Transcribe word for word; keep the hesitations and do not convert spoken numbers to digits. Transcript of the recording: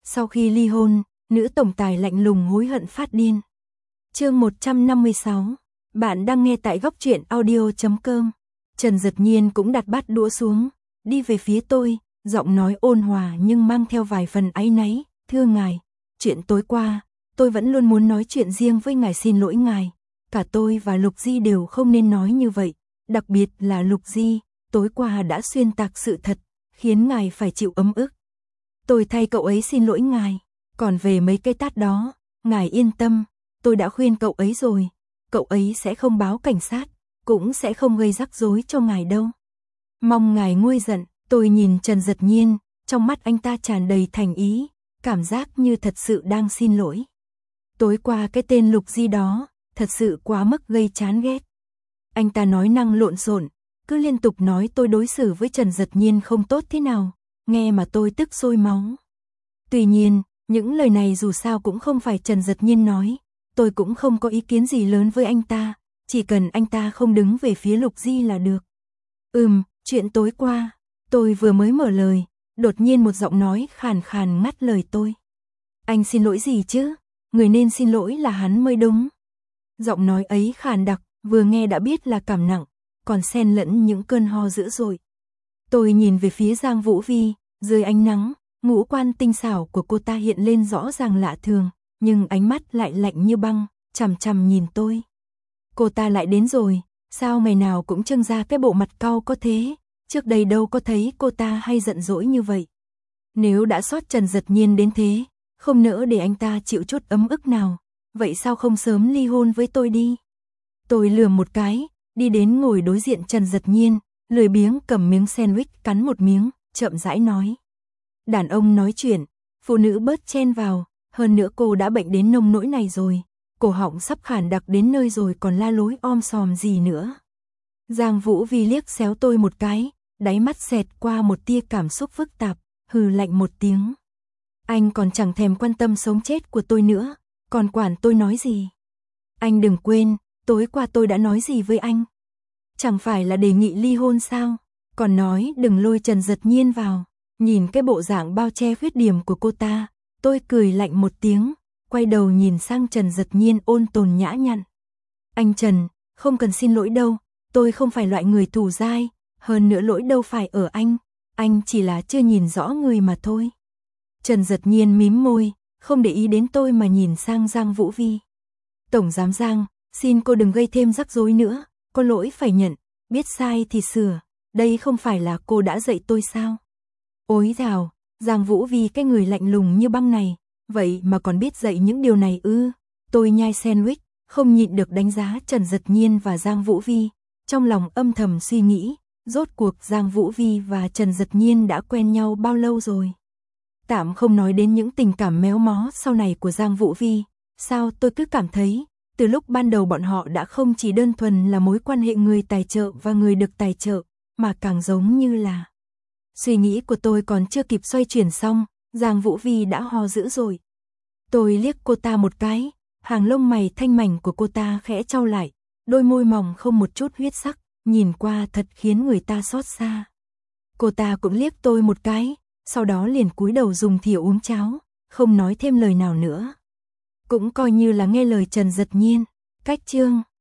Sau khi ly hôn, nữ tổng tài lạnh lùng hối hận phát điên. Chương một trăm năm mươi sáu. Bạn đang nghe tại góc truyện audio chấm com. Trần Dật Nhiên cũng đặt bát đũa xuống, đi về phía tôi, giọng nói ôn hòa nhưng mang theo vài phần áy náy. Thưa ngài, chuyện tối qua, tôi vẫn luôn muốn nói chuyện riêng với ngài, xin lỗi ngài. Cả tôi và Lục Di đều không nên nói như vậy, đặc biệt là Lục Di, tối qua đã xuyên tạc sự thật, khiến ngài phải chịu ấm ức. Tôi thay cậu ấy xin lỗi ngài, còn về mấy cái tát đó, ngài yên tâm, tôi đã khuyên cậu ấy rồi, cậu ấy sẽ không báo cảnh sát, cũng sẽ không gây rắc rối cho ngài đâu. Mong ngài nguôi giận. Tôi nhìn Trần Dật Nhiên, trong mắt anh ta tràn đầy thành ý, cảm giác như thật sự đang xin lỗi. Tối qua cái tên Lục Di đó, thật sự quá mức gây chán ghét. Anh ta nói năng lộn xộn, cứ liên tục nói tôi đối xử với Trần Dật Nhiên không tốt thế nào, nghe mà tôi tức sôi máu. Tuy nhiên, những lời này dù sao cũng không phải Trần Dật Nhiên nói, tôi cũng không có ý kiến gì lớn với anh ta, chỉ cần anh ta không đứng về phía Lục Di là được. Ừm, chuyện tối qua, tôi vừa mới mở lời, đột nhiên một giọng nói khàn khàn ngắt lời tôi. Anh xin lỗi gì chứ, người nên xin lỗi là hắn mới đúng. Giọng nói ấy khàn đặc, vừa nghe đã biết là cảm nặng, còn xen lẫn những cơn ho dữ dội. Tôi nhìn về phía Giang Vũ Vi, dưới ánh nắng, ngũ quan tinh xảo của cô ta hiện lên rõ ràng lạ thường, nhưng ánh mắt lại lạnh như băng, chằm chằm nhìn tôi. Cô ta lại đến rồi, sao ngày nào cũng trưng ra cái bộ mặt cau có thế, trước đây đâu có thấy cô ta hay giận dỗi như vậy. Nếu đã xót Trần Dật Nhiên đến thế, không nỡ để anh ta chịu chút ấm ức nào, vậy sao không sớm ly hôn với tôi đi. Tôi lườm một cái, đi đến ngồi đối diện Trần Dật Nhiên, lười biếng cầm miếng sandwich cắn một miếng, chậm rãi nói. Đàn ông nói chuyện, phụ nữ bớt chen vào, hơn nữa cô đã bệnh đến nông nỗi này rồi, cổ họng sắp khản đặc đến nơi rồi còn la lối om sòm gì nữa. Giang Vũ Vi liếc xéo tôi một cái, đáy mắt xẹt qua một tia cảm xúc phức tạp, hừ lạnh một tiếng. Anh còn chẳng thèm quan tâm sống chết của tôi nữa, còn quản tôi nói gì. Anh đừng quên, tối qua tôi đã nói gì với anh. Chẳng phải là đề nghị ly hôn sao, còn nói đừng lôi Trần Dật Nhiên vào. Nhìn cái bộ dạng bao che khuyết điểm của cô ta, tôi cười lạnh một tiếng, quay đầu nhìn sang Trần Dật Nhiên ôn tồn nhã nhặn. Anh Trần, không cần xin lỗi đâu, tôi không phải loại người thù dai, hơn nữa lỗi đâu phải ở anh, anh chỉ là chưa nhìn rõ người mà thôi. Trần Dật Nhiên mím môi, không để ý đến tôi mà nhìn sang Giang Vũ Vi. Tổng giám Giang, xin cô đừng gây thêm rắc rối nữa, có lỗi phải nhận, biết sai thì sửa, đây không phải là cô đã dạy tôi sao? Ôi dào, Giang Vũ Vi cái người lạnh lùng như băng này, vậy mà còn biết dạy những điều này ư? Tôi nhai sandwich, không nhịn được đánh giá Trần Dật Nhiên và Giang Vũ Vi, trong lòng âm thầm suy nghĩ, rốt cuộc Giang Vũ Vi và Trần Dật Nhiên đã quen nhau bao lâu rồi? Tạm không nói đến những tình cảm méo mó sau này của Giang Vũ Vi, sao tôi cứ cảm thấy, từ lúc ban đầu bọn họ đã không chỉ đơn thuần là mối quan hệ người tài trợ và người được tài trợ, mà càng giống như là... Suy nghĩ của tôi còn chưa kịp xoay chuyển xong, Giang Vũ Vi đã ho dữ rồi. Tôi liếc cô ta một cái, hàng lông mày thanh mảnh của cô ta khẽ chau lại, đôi môi mỏng không một chút huyết sắc, nhìn qua thật khiến người ta xót xa. Cô ta cũng liếc tôi một cái, sau đó liền cúi đầu dùng thìa uống cháo, không nói thêm lời nào nữa. Cũng coi như là nghe lời Trần Dật Nhiên. Cách chương